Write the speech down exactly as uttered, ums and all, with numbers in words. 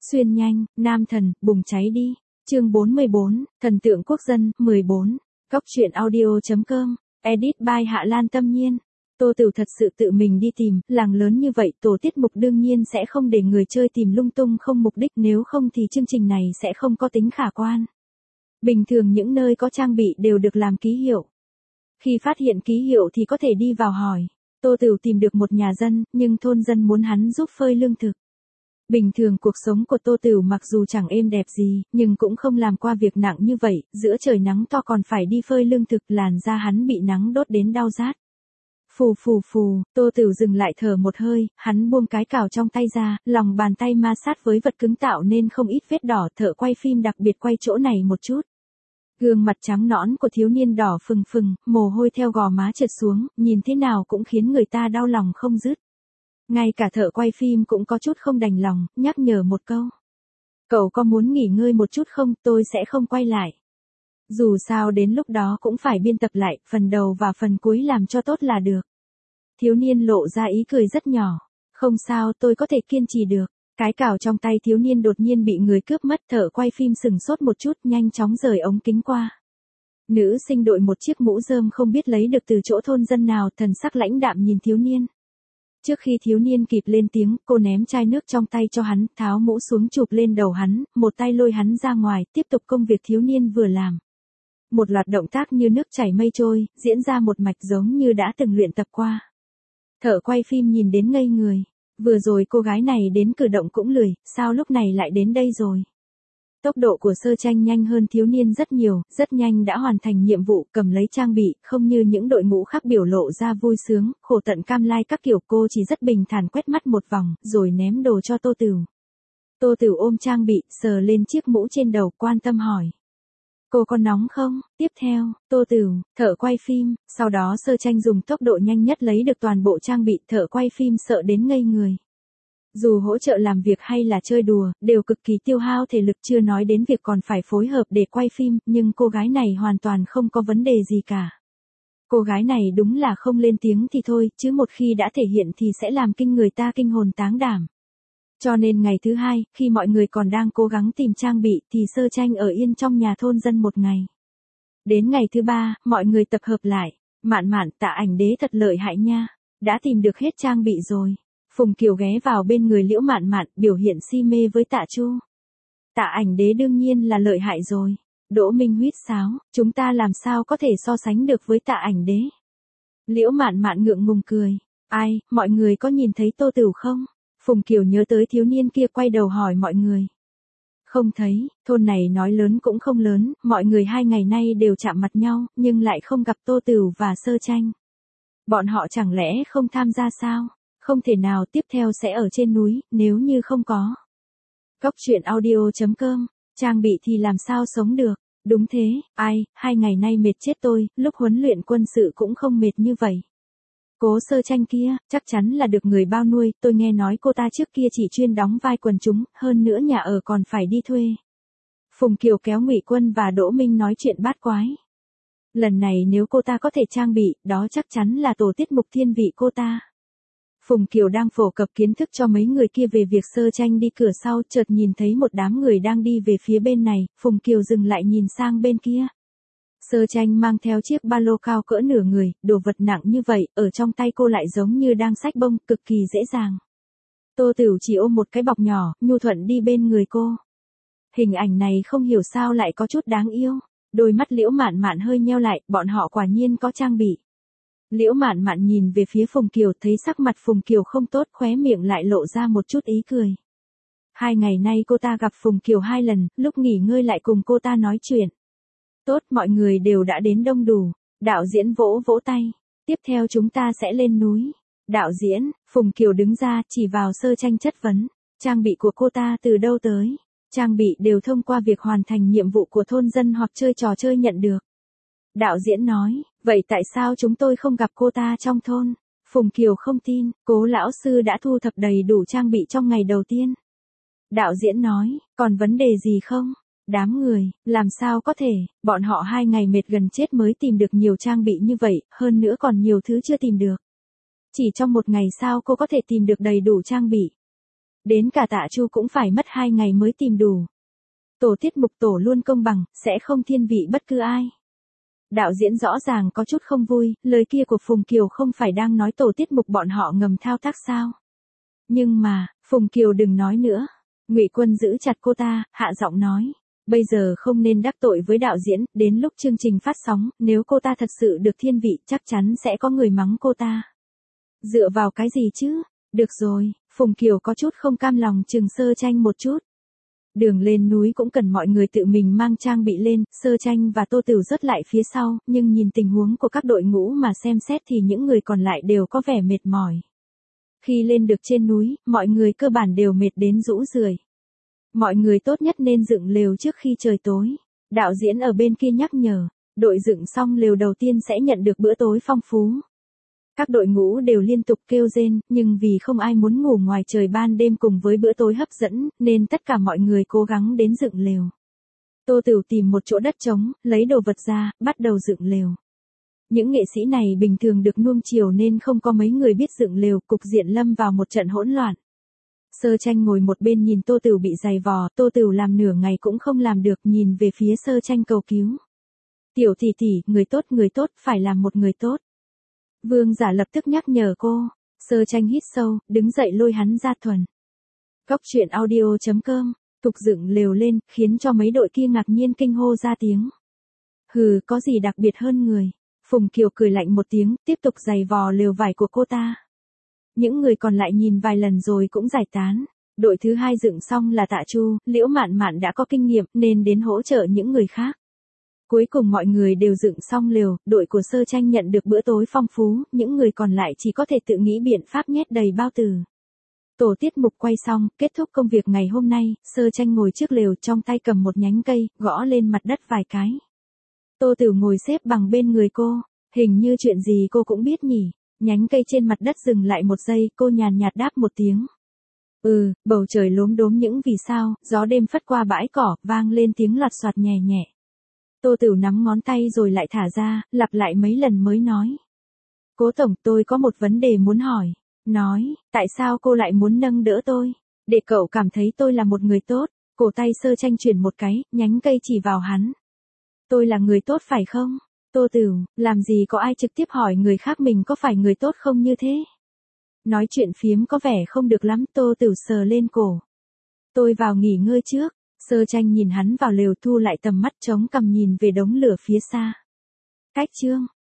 Xuyên nhanh, nam thần, bùng cháy đi. Chương bốn mươi bốn, thần tượng quốc dân, mười bốn. Cóc truyện audio.com, edit by Hạ Lan Tâm Nhiên. Tô Tửu thật sự tự mình đi tìm, làng lớn như vậy tổ tiết mục đương nhiên sẽ không để người chơi tìm lung tung không mục đích, nếu không thì chương trình này sẽ không có tính khả quan. Bình thường những nơi có trang bị đều được làm ký hiệu. Khi phát hiện ký hiệu thì có thể đi vào hỏi. Tô Tửu tìm được một nhà dân, nhưng thôn dân muốn hắn giúp phơi lương thực. Bình thường cuộc sống của Tô Tửu mặc dù chẳng êm đẹp gì, nhưng cũng không làm qua việc nặng như vậy, giữa trời nắng to còn phải đi phơi lương thực, làn da hắn bị nắng đốt đến đau rát. Phù phù phù, Tô Tửu dừng lại thở một hơi, hắn buông cái cào trong tay ra, lòng bàn tay ma sát với vật cứng tạo nên không ít vết đỏ, thợ quay phim đặc biệt quay chỗ này một chút. Gương mặt trắng nõn của thiếu niên đỏ phừng phừng, mồ hôi theo gò má trượt xuống, nhìn thế nào cũng khiến người ta đau lòng không dứt. Ngay cả thợ quay phim cũng có chút không đành lòng, nhắc nhở một câu. Cậu có muốn nghỉ ngơi một chút không, tôi sẽ không quay lại. Dù sao đến lúc đó cũng phải biên tập lại, phần đầu và phần cuối làm cho tốt là được. Thiếu niên lộ ra ý cười rất nhỏ. Không sao, tôi có thể kiên trì được. Cái cào trong tay thiếu niên đột nhiên bị người cướp mất, thợ quay phim sừng sốt một chút, nhanh chóng rời ống kính qua. Nữ sinh đội một chiếc mũ rơm không biết lấy được từ chỗ thôn dân nào, thần sắc lãnh đạm nhìn thiếu niên. Trước khi thiếu niên kịp lên tiếng, cô ném chai nước trong tay cho hắn, tháo mũ xuống chụp lên đầu hắn, một tay lôi hắn ra ngoài, tiếp tục công việc thiếu niên vừa làm. Một loạt động tác như nước chảy mây trôi, diễn ra một mạch giống như đã từng luyện tập qua. Thợ quay phim nhìn đến ngây người. Vừa rồi cô gái này đến cử động cũng lười, sao lúc này lại đến đây rồi? Tốc độ của Sơ Tranh nhanh hơn thiếu niên rất nhiều, rất nhanh đã hoàn thành nhiệm vụ, cầm lấy trang bị, không như những đội ngũ khác biểu lộ ra vui sướng, khổ tận cam lai các kiểu, cô chỉ rất bình thản quét mắt một vòng, rồi ném đồ cho Tô Tửu. Tô Tửu ôm trang bị, sờ lên chiếc mũ trên đầu, quan tâm hỏi. Cô có nóng không? Tiếp theo, Tô Tửu, thợ quay phim, sau đó Sơ Tranh dùng tốc độ nhanh nhất lấy được toàn bộ trang bị, thợ quay phim sợ đến ngây người. Dù hỗ trợ làm việc hay là chơi đùa, đều cực kỳ tiêu hao thể lực, chưa nói đến việc còn phải phối hợp để quay phim, nhưng cô gái này hoàn toàn không có vấn đề gì cả. Cô gái này đúng là không lên tiếng thì thôi, chứ một khi đã thể hiện thì sẽ làm kinh người ta kinh hồn táng đảm. Cho nên ngày thứ hai, khi mọi người còn đang cố gắng tìm trang bị, thì Sơ Tranh ở yên trong nhà thôn dân một ngày. Đến ngày thứ ba, mọi người tập hợp lại. Mạn Mạn, Tạ Ảnh Đế thật lợi hại nha. Đã tìm được hết trang bị rồi. Phùng Kiều ghé vào bên người Liễu Mạn Mạn, biểu hiện si mê với Tạ Chu. Tạ Ảnh Đế đương nhiên là lợi hại rồi. Đỗ Minh huýt sáo, chúng ta làm sao có thể so sánh được với Tạ Ảnh Đế. Liễu Mạn Mạn ngượng ngùng cười. Ai, mọi người có nhìn thấy Tô Tửu không? Phùng Kiều nhớ tới thiếu niên kia, quay đầu hỏi mọi người. Không thấy, thôn này nói lớn cũng không lớn, mọi người hai ngày nay đều chạm mặt nhau, nhưng lại không gặp Tô Tửu và Sơ Tranh. Bọn họ chẳng lẽ không tham gia sao? Không thể nào, tiếp theo sẽ ở trên núi, nếu như không có. Cóc truyện audio.com, trang bị thì làm sao sống được? Đúng thế, ai, hai ngày nay mệt chết tôi, lúc huấn luyện quân sự cũng không mệt như vậy. Cố Sơ Tranh kia, chắc chắn là được người bao nuôi, tôi nghe nói cô ta trước kia chỉ chuyên đóng vai quần chúng, hơn nữa nhà ở còn phải đi thuê. Phùng Kiều kéo Ngụy Quân và Đỗ Minh nói chuyện bát quái. Lần này nếu cô ta có thể trang bị, đó chắc chắn là tổ tiết mục thiên vị cô ta. Phùng Kiều đang phổ cập kiến thức cho mấy người kia về việc Sơ Tranh đi cửa sau, chợt nhìn thấy một đám người đang đi về phía bên này, Phùng Kiều dừng lại nhìn sang bên kia. Sơ Tranh mang theo chiếc ba lô cao cỡ nửa người, đồ vật nặng như vậy, ở trong tay cô lại giống như đang xách bông, cực kỳ dễ dàng. Tô Tửu chỉ ôm một cái bọc nhỏ, nhu thuận đi bên người cô. Hình ảnh này không hiểu sao lại có chút đáng yêu. Đôi mắt Liễu Mạn Mạn hơi nheo lại, bọn họ quả nhiên có trang bị. Liễu Mạn Mạn nhìn về phía Phùng Kiều, thấy sắc mặt Phùng Kiều không tốt, khóe miệng lại lộ ra một chút ý cười. Hai ngày nay cô ta gặp Phùng Kiều hai lần, lúc nghỉ ngơi lại cùng cô ta nói chuyện. Tốt, mọi người đều đã đến đông đủ. Đạo diễn vỗ vỗ tay. Tiếp theo chúng ta sẽ lên núi. Đạo diễn, Phùng Kiều đứng ra, chỉ vào Sơ Tranh chất vấn. Trang bị của cô ta từ đâu tới? Trang bị đều thông qua việc hoàn thành nhiệm vụ của thôn dân hoặc chơi trò chơi nhận được. Đạo diễn nói, vậy tại sao chúng tôi không gặp cô ta trong thôn? Phùng Kiều không tin, Cố lão sư đã thu thập đầy đủ trang bị trong ngày đầu tiên. Đạo diễn nói, còn vấn đề gì không? Đám người, làm sao có thể, bọn họ hai ngày mệt gần chết mới tìm được nhiều trang bị như vậy, hơn nữa còn nhiều thứ chưa tìm được. Chỉ trong một ngày sao cô có thể tìm được đầy đủ trang bị? Đến cả Tạ Chu cũng phải mất hai ngày mới tìm đủ. Tổ tiết mục tổ luôn công bằng, sẽ không thiên vị bất cứ ai. Đạo diễn rõ ràng có chút không vui, lời kia của Phùng Kiều không phải đang nói tổ tiết mục bọn họ ngầm thao tác sao? Nhưng mà, Phùng Kiều đừng nói nữa. Ngụy Quân giữ chặt cô ta, hạ giọng nói. Bây giờ không nên đắc tội với đạo diễn, đến lúc chương trình phát sóng, nếu cô ta thật sự được thiên vị, chắc chắn sẽ có người mắng cô ta. Dựa vào cái gì chứ? Được rồi, Phùng Kiều có chút không cam lòng chừng Sơ Tranh một chút. Đường lên núi cũng cần mọi người tự mình mang trang bị lên, Sơ Tranh và Tô Tửu rớt lại phía sau, nhưng nhìn tình huống của các đội ngũ mà xem xét thì những người còn lại đều có vẻ mệt mỏi. Khi lên được trên núi, mọi người cơ bản đều mệt đến rũ rượi. Mọi người tốt nhất nên dựng lều trước khi trời tối. Đạo diễn ở bên kia nhắc nhở, đội dựng xong lều đầu tiên sẽ nhận được bữa tối phong phú. Các đội ngũ đều liên tục kêu rên, nhưng vì không ai muốn ngủ ngoài trời ban đêm cùng với bữa tối hấp dẫn, nên tất cả mọi người cố gắng đến dựng lều. Tô Tửu tìm một chỗ đất trống, lấy đồ vật ra, bắt đầu dựng lều. Những nghệ sĩ này bình thường được nuông chiều nên không có mấy người biết dựng lều, cục diện lâm vào một trận hỗn loạn. Sơ Tranh ngồi một bên nhìn Tô Tửu bị giày vò, Tô Tửu làm nửa ngày cũng không làm được, nhìn về phía Sơ Tranh cầu cứu. Tiểu tỷ tỷ, người tốt người tốt, phải làm một người tốt. Vương Giả lập tức nhắc nhở cô. Sơ Tranh hít sâu, đứng dậy lôi hắn ra thuần. Cóc truyện audio chấm com, tục dựng lều lên, khiến cho mấy đội kia ngạc nhiên kinh hô ra tiếng. Hừ, có gì đặc biệt hơn người. Phùng Kiều cười lạnh một tiếng, tiếp tục giày vò lều vải của cô ta. Những người còn lại nhìn vài lần rồi cũng giải tán. Đội thứ hai dựng xong là Tạ Chu, Liễu Mạn Mạn đã có kinh nghiệm nên đến hỗ trợ những người khác. Cuối cùng mọi người đều dựng xong lều, đội của Sơ Tranh nhận được bữa tối phong phú, những người còn lại chỉ có thể tự nghĩ biện pháp nhét đầy bao tử. Tổ tiết mục quay xong, kết thúc công việc ngày hôm nay, Sơ Tranh ngồi trước lều trong tay cầm một nhánh cây, gõ lên mặt đất vài cái. Tô Tửu ngồi xếp bằng bên người cô, hình như chuyện gì cô cũng biết nhỉ. Nhánh cây trên mặt đất dừng lại một giây, cô nhàn nhạt đáp một tiếng. Ừ, bầu trời lốm đốm những vì sao, gió đêm phất qua bãi cỏ, vang lên tiếng loạt soạt nhẹ nhẹ. Tô Tửu nắm ngón tay rồi lại thả ra, lặp lại mấy lần mới nói. Cố tổng, tôi có một vấn đề muốn hỏi. Nói, tại sao cô lại muốn nâng đỡ tôi? Để cậu cảm thấy tôi là một người tốt. Cổ tay Sơ Tranh chuyển một cái, nhánh cây chỉ vào hắn. Tôi là người tốt phải không? Tô Tửu, làm gì có ai trực tiếp hỏi người khác mình có phải người tốt không như thế? Nói chuyện phiếm có vẻ không được lắm, Tô Tửu sờ lên cổ. Tôi vào nghỉ ngơi trước. Sơ Tranh nhìn hắn vào lều, thu lại tầm mắt, chống cằm nhìn về đống lửa phía xa. Cách chương